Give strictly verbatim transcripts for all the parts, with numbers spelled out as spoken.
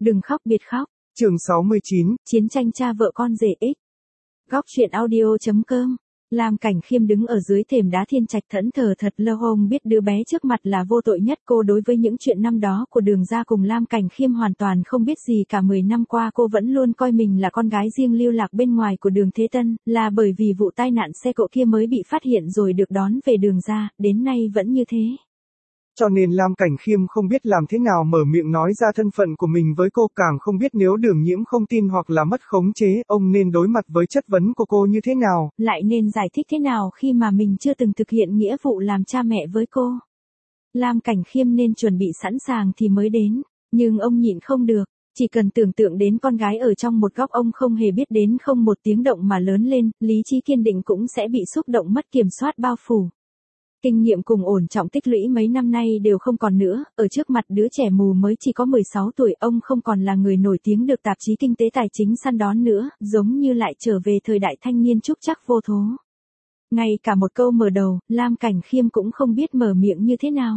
Đừng khóc biệt khóc. Chương sáu mươi chín. Chiến tranh cha vợ con rể X. Góc truyện audio chấm com. Lam Cảnh Khiêm đứng ở dưới thềm đá thiên trạch thẫn thờ thật lâu, ông biết đứa bé trước mặt là vô tội nhất. Cô đối với những chuyện năm đó của Đường gia cùng Lam Cảnh Khiêm hoàn toàn không biết gì cả. Mười năm qua cô vẫn luôn coi mình là con gái riêng lưu lạc bên ngoài của Đường Thế Tân, là bởi vì vụ tai nạn xe cộ kia mới bị phát hiện rồi được đón về Đường gia, đến nay vẫn như thế. Cho nên Lam Cảnh Khiêm không biết làm thế nào mở miệng nói ra thân phận của mình với cô, càng không biết nếu Đường Nhiễm không tin hoặc là mất khống chế, ông nên đối mặt với chất vấn của cô như thế nào. Lại nên giải thích thế nào khi mà mình chưa từng thực hiện nghĩa vụ làm cha mẹ với cô. Lam Cảnh Khiêm nên chuẩn bị sẵn sàng thì mới đến, nhưng ông nhịn không được. Chỉ cần tưởng tượng đến con gái ở trong một góc ông không hề biết đến không một tiếng động mà lớn lên, lý trí kiên định cũng sẽ bị xúc động mất kiểm soát bao phủ. Kinh nghiệm cùng ổn trọng tích lũy mấy năm nay đều không còn nữa, ở trước mặt đứa trẻ mù mới chỉ có mười sáu tuổi, ông không còn là người nổi tiếng được tạp chí kinh tế tài chính săn đón nữa, giống như lại trở về thời đại thanh niên trúc trắc vô thố. Ngay cả một câu mở đầu, Lam Cảnh Khiêm cũng không biết mở miệng như thế nào.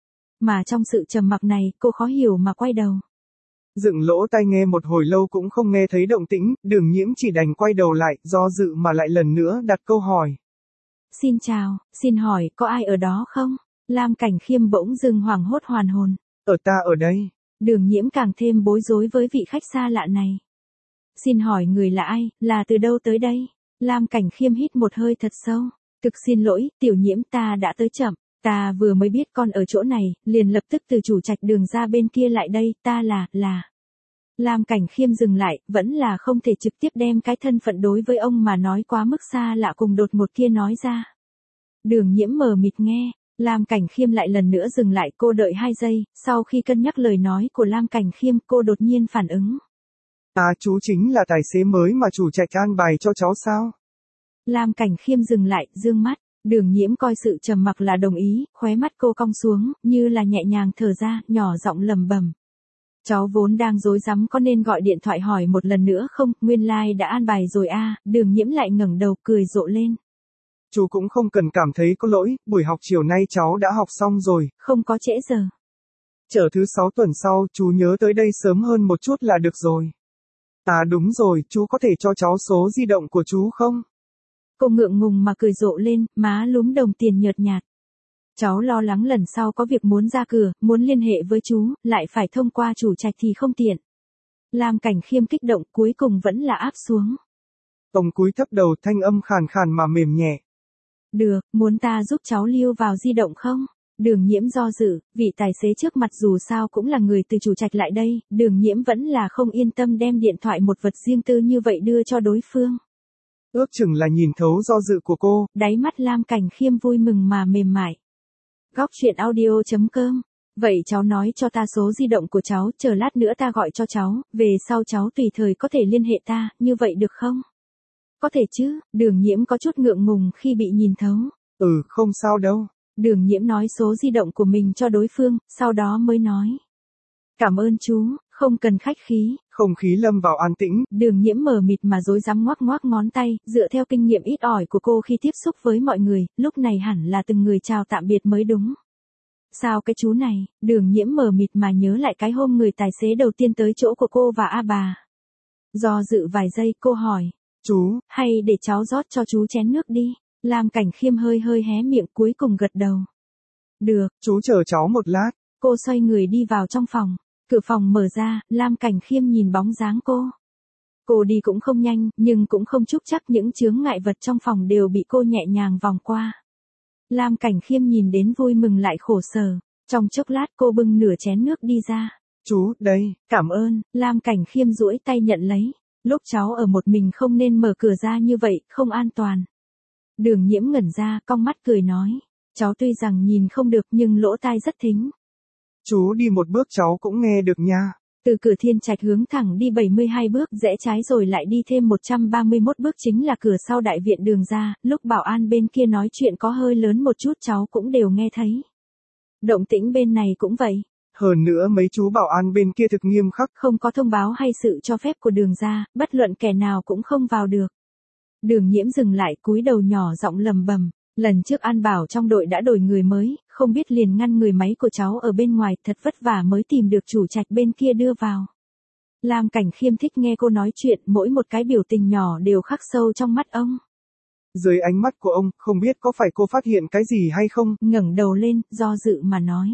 Mà trong sự trầm mặc này, cô khó hiểu mà quay đầu. Dựng lỗ tai nghe một hồi lâu cũng không nghe thấy động tĩnh, Đường Nhiễm chỉ đành quay đầu lại, do dự mà lại lần nữa đặt câu hỏi. Xin chào, xin hỏi, có ai ở đó không? Lam Cảnh Khiêm bỗng dưng hoảng hốt hoàn hồn. Ở ta ở đây. Đường Nhiễm càng thêm bối rối với vị khách xa lạ này. Xin hỏi người là ai, là từ đâu tới đây? Lam Cảnh Khiêm hít một hơi thật sâu. Thực xin lỗi, Tiểu Nhiễm, ta đã tới chậm. Ta vừa mới biết con ở chỗ này, liền lập tức từ chủ trạch Đường ra bên kia lại đây, ta là, là... Lam Cảnh Khiêm dừng lại, vẫn là không thể trực tiếp đem cái thân phận đối với ông mà nói quá mức xa lạ cùng đột ngột kia nói ra. Đường Nhiễm mờ mịt nghe, Lam Cảnh Khiêm lại lần nữa dừng lại, cô đợi hai giây, sau khi cân nhắc lời nói của Lam Cảnh Khiêm, cô đột nhiên phản ứng. À, chú chính là tài xế mới mà chủ trạch an bài cho cháu sao? Lam Cảnh Khiêm dừng lại, dương mắt, Đường Nhiễm coi sự trầm mặc là đồng ý, khóe mắt cô cong xuống, như là nhẹ nhàng thở ra, nhỏ giọng lẩm bẩm. Cháu vốn đang rối rắm có nên gọi điện thoại hỏi một lần nữa không, nguyên lai like đã an bài rồi a. À. Đường Nhiễm lại ngẩng đầu cười rộ lên. Chú cũng không cần cảm thấy có lỗi, buổi học chiều nay cháu đã học xong rồi. Không có trễ giờ. Chờ thứ sáu tuần sau, chú nhớ tới đây sớm hơn một chút là được rồi. À đúng rồi, chú có thể cho cháu số di động của chú không? Cô ngượng ngùng mà cười rộ lên, má lúm đồng tiền nhợt nhạt. Cháu lo lắng lần sau có việc muốn ra cửa, muốn liên hệ với chú, lại phải thông qua chủ trạch thì không tiện. Lam Cảnh Khiêm kích động, cuối cùng vẫn là áp xuống. Ông cúi thấp đầu, thanh âm khàn khàn mà mềm nhẹ. Được, muốn ta giúp cháu lưu vào di động không? Đường Nhiễm do dự, vị tài xế trước mặt dù sao cũng là người từ chủ trạch lại đây, Đường Nhiễm vẫn là không yên tâm đem điện thoại một vật riêng tư như vậy đưa cho đối phương. Ước chừng là nhìn thấu do dự của cô. Đáy mắt Lam Cảnh Khiêm vui mừng mà mềm mại. Góc truyện audio chấm com. Vậy cháu nói cho ta số di động của cháu, chờ lát nữa ta gọi cho cháu, về sau cháu tùy thời có thể liên hệ ta, như vậy được không? Có thể chứ, Đường Nhiễm có chút ngượng ngùng khi bị nhìn thấu. Ừ, không sao đâu. Đường Nhiễm nói số di động của mình cho đối phương, sau đó mới nói. Cảm ơn chú, không cần khách khí. Không khí lâm vào an tĩnh. Đường Nhiễm mờ mịt mà rối rắm ngoắc ngoắc ngón tay, dựa theo kinh nghiệm ít ỏi của cô khi tiếp xúc với mọi người, lúc này hẳn là từng người chào tạm biệt mới đúng. Sao cái chú này, Đường Nhiễm mờ mịt mà nhớ lại cái hôm người tài xế đầu tiên tới chỗ của cô và A bà. Do dự vài giây cô hỏi. Chú, hay để cháu rót cho chú chén nước đi. Lam Cảnh Khiêm hơi hơi hé miệng cuối cùng gật đầu. Được. Chú chờ cháu một lát. Cô xoay người đi vào trong phòng. Cửa phòng mở ra, Lam Cảnh Khiêm nhìn bóng dáng cô. Cô đi cũng không nhanh, nhưng cũng không chúc chắc những chướng ngại vật trong phòng đều bị cô nhẹ nhàng vòng qua. Lam Cảnh Khiêm nhìn đến vui mừng lại khổ sở. Trong chốc lát cô bưng nửa chén nước đi ra. Chú, đây. Cảm ơn, Lam Cảnh Khiêm duỗi tay nhận lấy. Lúc cháu ở một mình không nên mở cửa ra như vậy, không an toàn. Đường Nhiễm ngẩn ra, cong mắt cười nói. Cháu tuy rằng nhìn không được nhưng lỗ tai rất thính. Chú đi một bước cháu cũng nghe được nha. Từ cửa thiên trạch hướng thẳng đi bảy mươi hai bước, rẽ trái rồi lại đi thêm một trăm ba mươi mốt bước chính là cửa sau đại viện Đường ra, lúc bảo an bên kia nói chuyện có hơi lớn một chút cháu cũng đều nghe thấy. Động tĩnh bên này cũng vậy. Hơn nữa mấy chú bảo an bên kia thực nghiêm khắc. Không có thông báo hay sự cho phép của Đường ra, bất luận kẻ nào cũng không vào được. Đường Nhiễm dừng lại cúi đầu nhỏ giọng lầm bầm. Lần trước An bảo trong đội đã đổi người mới, không biết liền ngăn người máy của cháu ở bên ngoài, thật vất vả mới tìm được chủ trạch bên kia đưa vào. Lam Cảnh Khiêm thích nghe cô nói chuyện, mỗi một cái biểu tình nhỏ đều khắc sâu trong mắt ông. Dưới ánh mắt của ông, không biết có phải cô phát hiện cái gì hay không? Ngẩng đầu lên, do dự mà nói.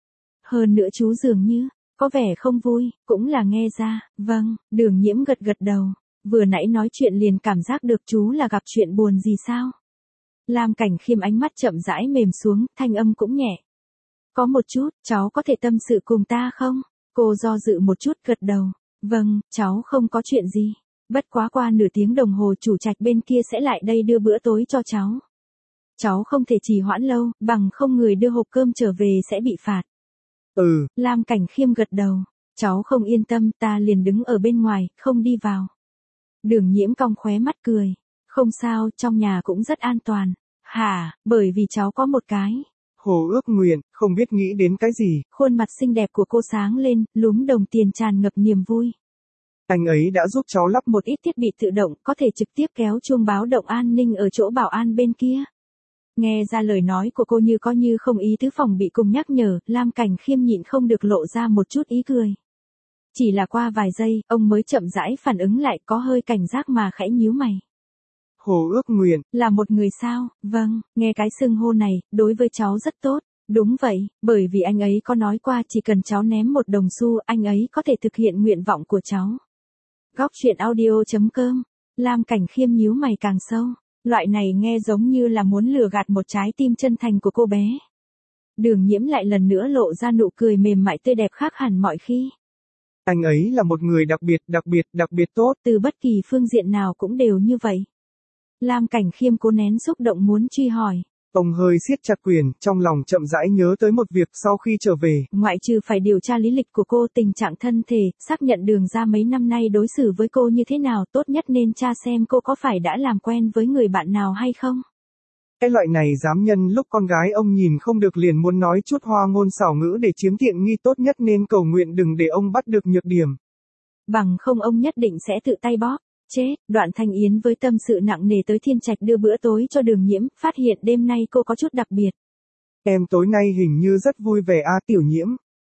Hơn nữa chú dường như, có vẻ không vui, cũng là nghe ra, vâng, Đường Nhiễm gật gật đầu, vừa nãy nói chuyện liền cảm giác được chú là gặp chuyện buồn gì sao? Lam Cảnh Khiêm ánh mắt chậm rãi mềm xuống, thanh âm cũng nhẹ. Có một chút, cháu có thể tâm sự cùng ta không? Cô do dự một chút gật đầu, vâng, cháu không có chuyện gì. Bất quá qua nửa tiếng đồng hồ chủ trạch bên kia sẽ lại đây đưa bữa tối cho cháu. Cháu không thể trì hoãn lâu, bằng không người đưa hộp cơm trở về sẽ bị phạt. Ừ. Lam Cảnh Khiêm gật đầu, cháu không yên tâm, ta liền đứng ở bên ngoài, không đi vào. Đường Nhiễm cong khóe mắt cười, không sao, trong nhà cũng rất an toàn. Hả, bởi vì cháu có một cái. Hồ ước nguyện, không biết nghĩ đến cái gì. Khuôn mặt xinh đẹp của cô sáng lên, lúm đồng tiền tràn ngập niềm vui. Anh ấy đã giúp cháu lắp một ít thiết bị tự động, có thể trực tiếp kéo chuông báo động an ninh ở chỗ bảo an bên kia. Nghe ra lời nói của cô như có như không ý tứ phòng bị cùng nhắc nhở, Lam Cảnh Khiêm nhịn không được lộ ra một chút ý cười. Chỉ là qua vài giây, ông mới chậm rãi phản ứng lại, có hơi cảnh giác mà khẽ nhíu mày. Hồ ước nguyện, là một người sao? Vâng, nghe cái xưng hô này, đối với cháu rất tốt. Đúng vậy, bởi vì anh ấy có nói qua chỉ cần cháu ném một đồng xu, anh ấy có thể thực hiện nguyện vọng của cháu. Góc truyện audio chấm com. Lam Cảnh Khiêm nhíu mày càng sâu. Loại này nghe giống như là muốn lừa gạt một trái tim chân thành của cô bé. Đường Nhiễm lại lần nữa lộ ra nụ cười mềm mại tươi đẹp khác hẳn mọi khi. Anh ấy là một người đặc biệt, đặc biệt, đặc biệt tốt. Từ bất kỳ phương diện nào cũng đều như vậy. Lam Cảnh Khiêm cố nén xúc động muốn truy hỏi. Ông hơi siết chặt quyền, trong lòng chậm rãi nhớ tới một việc sau khi trở về. Ngoại trừ phải điều tra lý lịch của cô, tình trạng thân thể, xác nhận Đường ra mấy năm nay đối xử với cô như thế nào, tốt nhất nên tra xem cô có phải đã làm quen với người bạn nào hay không. Cái loại này dám nhân lúc con gái ông nhìn không được liền muốn nói chút hoa ngôn xảo ngữ để chiếm tiện nghi, tốt nhất nên cầu nguyện đừng để ông bắt được nhược điểm. Bằng không ông nhất định sẽ tự tay bóp. Chết, Đoạn Thanh Yến với tâm sự nặng nề tới Thiên Trạch đưa bữa tối cho Đường Nhiễm, phát hiện đêm nay cô có chút đặc biệt. Em tối nay hình như rất vui vẻ a Tiểu Nhiễm.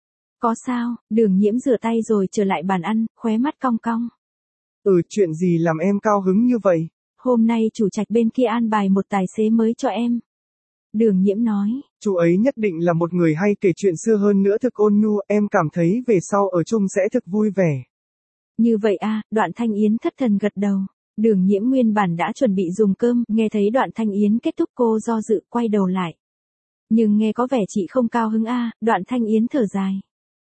Có sao? Đường Nhiễm rửa tay rồi trở lại bàn ăn, khóe mắt cong cong. Ừ, chuyện gì làm em cao hứng như vậy? Hôm nay chủ trạch bên kia an bài một tài xế mới cho em. Đường Nhiễm nói. Chú ấy nhất định là một người hay kể chuyện xưa, hơn nữa thực ôn nhu, em cảm thấy về sau ở chung sẽ thực vui vẻ. Như vậy à, Đoạn Thanh Yến thất thần gật đầu. Đường Nhiễm nguyên bản đã chuẩn bị dùng cơm, nghe thấy Đoạn Thanh Yến kết thúc cô do dự quay đầu lại. Nhưng nghe có vẻ chị không cao hứng a, à, Đoạn Thanh Yến thở dài.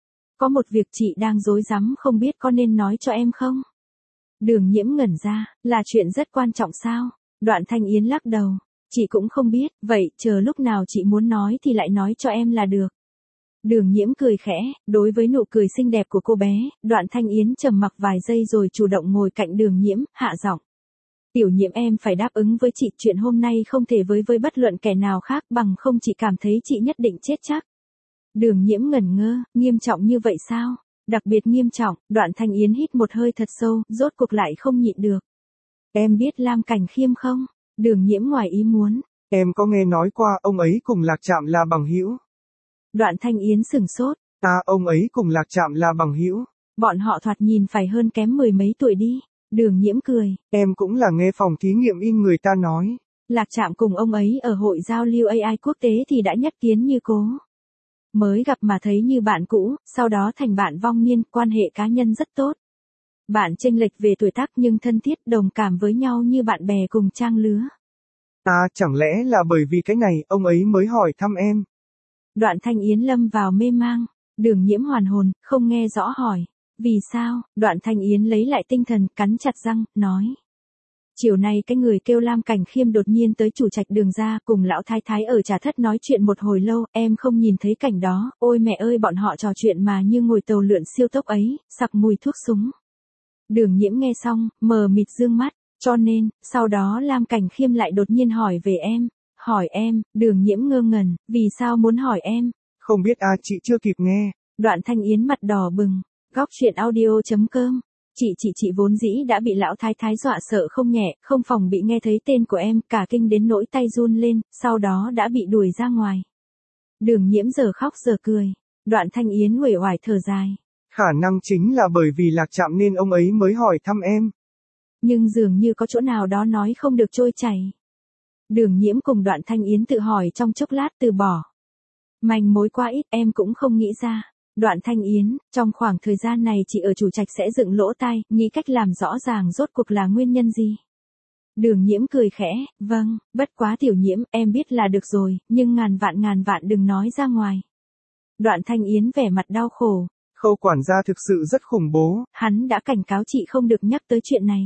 Có một việc chị đang rối rắm không biết có nên nói cho em không? Đường Nhiễm ngẩn ra, là chuyện rất quan trọng sao? Đoạn Thanh Yến lắc đầu. Chị cũng không biết, vậy chờ lúc nào chị muốn nói thì lại nói cho em là được. Đường Nhiễm cười khẽ, đối với nụ cười xinh đẹp của cô bé, Đoạn Thanh Yến trầm mặc vài giây rồi chủ động ngồi cạnh Đường Nhiễm, hạ giọng. Tiểu Nhiễm, em phải đáp ứng với chị, chuyện hôm nay không thể với với bất luận kẻ nào khác, bằng không chị cảm thấy chị nhất định chết chắc. Đường Nhiễm ngẩn ngơ, nghiêm trọng như vậy sao? Đặc biệt nghiêm trọng. Đoạn Thanh Yến hít một hơi thật sâu, rốt cuộc lại không nhịn được. Em biết Lam Cảnh Khiêm không? Đường Nhiễm ngoài ý muốn. Em có nghe nói qua, ông ấy cùng Lạc Trạm là bằng hữu. Đoạn Thanh Yến sửng sốt. À, ông ấy cùng Lạc Trạm là bằng hữu. Bọn họ thoạt nhìn phải hơn kém mười mấy tuổi đi. Đường Nhiễm cười. Em cũng là nghe phòng thí nghiệm in người ta nói. Lạc Trạm cùng ông ấy ở hội giao lưu a i quốc tế thì đã nhất kiến như cố. Mới gặp mà thấy như bạn cũ, sau đó thành bạn vong niên, quan hệ cá nhân rất tốt. Bạn chênh lệch về tuổi tác nhưng thân thiết, đồng cảm với nhau như bạn bè cùng trang lứa. À, chẳng lẽ là bởi vì cái này, ông ấy mới hỏi thăm em. Đoạn Thanh Yến lâm vào mê mang. Đường Nhiễm hoàn hồn, không nghe rõ hỏi. Vì sao? Đoạn Thanh Yến lấy lại tinh thần, cắn chặt răng, nói. Chiều nay cái người kêu Lam Cảnh Khiêm đột nhiên tới chủ trạch Đường ra, cùng lão thái thái ở trà thất nói chuyện một hồi lâu, em không nhìn thấy cảnh đó, ôi mẹ ơi, bọn họ trò chuyện mà như ngồi tàu lượn siêu tốc ấy, sặc mùi thuốc súng. Đường Nhiễm nghe xong, mờ mịt dương mắt, cho nên, sau đó Lam Cảnh Khiêm lại đột nhiên hỏi về em. Hỏi em? Đường Nhiễm ngơ ngẩn, vì sao muốn hỏi em? Không biết à, chị chưa kịp nghe. Đoạn Thanh Yến mặt đỏ bừng. Góc truyện audio chấm com. Chị chị chị vốn dĩ đã bị lão thái thái dọa sợ không nhẹ, không phòng bị nghe thấy tên của em, cả kinh đến nỗi tay run lên, sau đó đã bị đuổi ra ngoài. Đường Nhiễm giờ khóc giờ cười. Đoạn Thanh Yến uể oải thở dài. Khả năng chính là bởi vì Lạc Trạm nên ông ấy mới hỏi thăm em. Nhưng dường như có chỗ nào đó nói không được trôi chảy. Đường Nhiễm cùng Đoạn Thanh Yến tự hỏi trong chốc lát từ bỏ. Manh mối quá ít em cũng không nghĩ ra. Đoạn Thanh Yến, trong khoảng thời gian này chị ở chủ trạch sẽ dựng lỗ tai, nghĩ cách làm rõ ràng rốt cuộc là nguyên nhân gì. Đường Nhiễm cười khẽ, vâng, bất quá Tiểu Nhiễm, em biết là được rồi, nhưng ngàn vạn ngàn vạn đừng nói ra ngoài. Đoạn Thanh Yến vẻ mặt đau khổ. Khâu quản gia thực sự rất khủng bố. Hắn đã cảnh cáo chị không được nhắc tới chuyện này.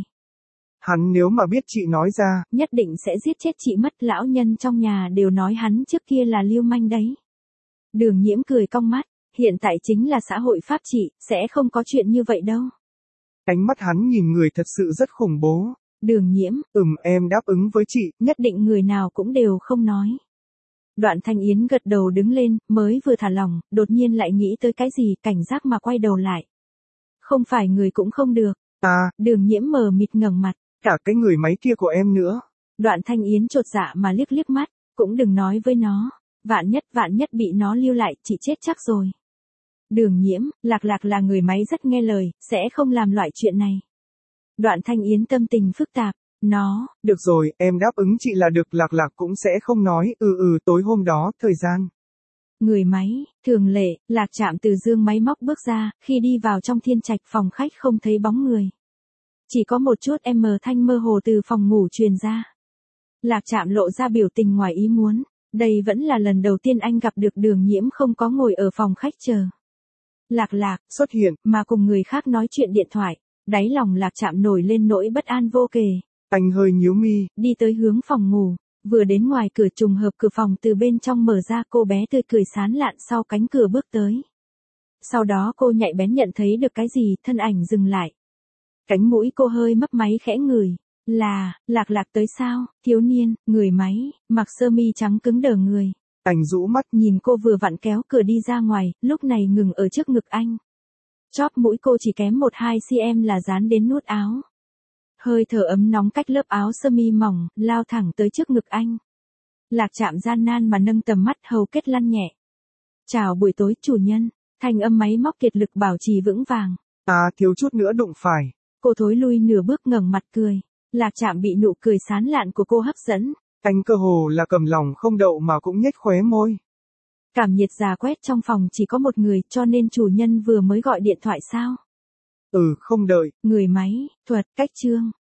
Hắn nếu mà biết chị nói ra, nhất định sẽ giết chết chị mất. Lão nhân trong nhà đều nói hắn trước kia là lưu manh đấy. Đường Nhiễm cười cong mắt, hiện tại chính là xã hội pháp trị, sẽ không có chuyện như vậy đâu. Ánh mắt hắn nhìn người thật sự rất khủng bố. Đường Nhiễm, ừm em đáp ứng với chị, nhất định người nào cũng đều không nói. Đoạn Thanh Yến gật đầu đứng lên, mới vừa thả lỏng, đột nhiên lại nghĩ tới cái gì, cảnh giác mà quay đầu lại. Không phải người cũng không được. À, Đường Nhiễm mờ mịt ngẩng mặt. Cả cái người máy kia của em nữa. Đoạn Thanh Yến chột dạ mà liếc liếc mắt, cũng đừng nói với nó. Vạn nhất vạn nhất bị nó lưu lại, chị chết chắc rồi. Đường Nhiễm, Lạc Lạc là người máy rất nghe lời, sẽ không làm loại chuyện này. Đoạn Thanh Yến tâm tình phức tạp. Nó, được rồi, em đáp ứng chị là được. Lạc Lạc cũng sẽ không nói, ừ ừ tối hôm đó, thời gian. Người máy, thường lệ, Lạc Trạm từ dương máy móc bước ra, khi đi vào trong thiên trạch phòng khách không thấy bóng người. Chỉ có một chút em mờ thanh mơ hồ từ phòng ngủ truyền ra. Lạc Trạm lộ ra biểu tình ngoài ý muốn, đây vẫn là lần đầu tiên anh gặp được Đường Nhiễm không có ngồi ở phòng khách chờ. Lạc Lạc, xuất hiện, mà cùng người khác nói chuyện điện thoại, đáy lòng Lạc Trạm nổi lên nỗi bất an vô kể. Anh hơi nhíu mi, đi tới hướng phòng ngủ, vừa đến ngoài cửa trùng hợp cửa phòng từ bên trong mở ra, cô bé tươi cười sán lạn sau cánh cửa bước tới. Sau đó cô nhạy bén nhận thấy được cái gì, thân ảnh dừng lại. Cánh mũi cô hơi mấp máy khẽ ngửi, là, Lạc Lạc tới sao, thiếu niên, người máy, mặc sơ mi trắng cứng đờ người. Anh rũ mắt nhìn cô vừa vặn kéo cửa đi ra ngoài, lúc này ngừng ở trước ngực anh. Chóp mũi cô chỉ kém một hai xăng-ti-mét là dán đến nút áo. Hơi thở ấm nóng cách lớp áo sơ mi mỏng, lao thẳng tới trước ngực anh. Lạc Trạm gian nan mà nâng tầm mắt, hầu kết lăn nhẹ. Chào buổi tối chủ nhân, thanh âm máy móc kiệt lực bảo trì vững vàng. À thiếu chút nữa đụng phải. Cô thối lui nửa bước ngẩng mặt cười. Lạc Trạm bị nụ cười sán lạn của cô hấp dẫn. Anh cơ hồ là cầm lòng không đậu mà cũng nhếch khóe môi. Cảm nhiệt già quét trong phòng chỉ có một người, cho nên chủ nhân vừa mới gọi điện thoại sao? Ừ, không đợi. Người máy, thuật, cách chương.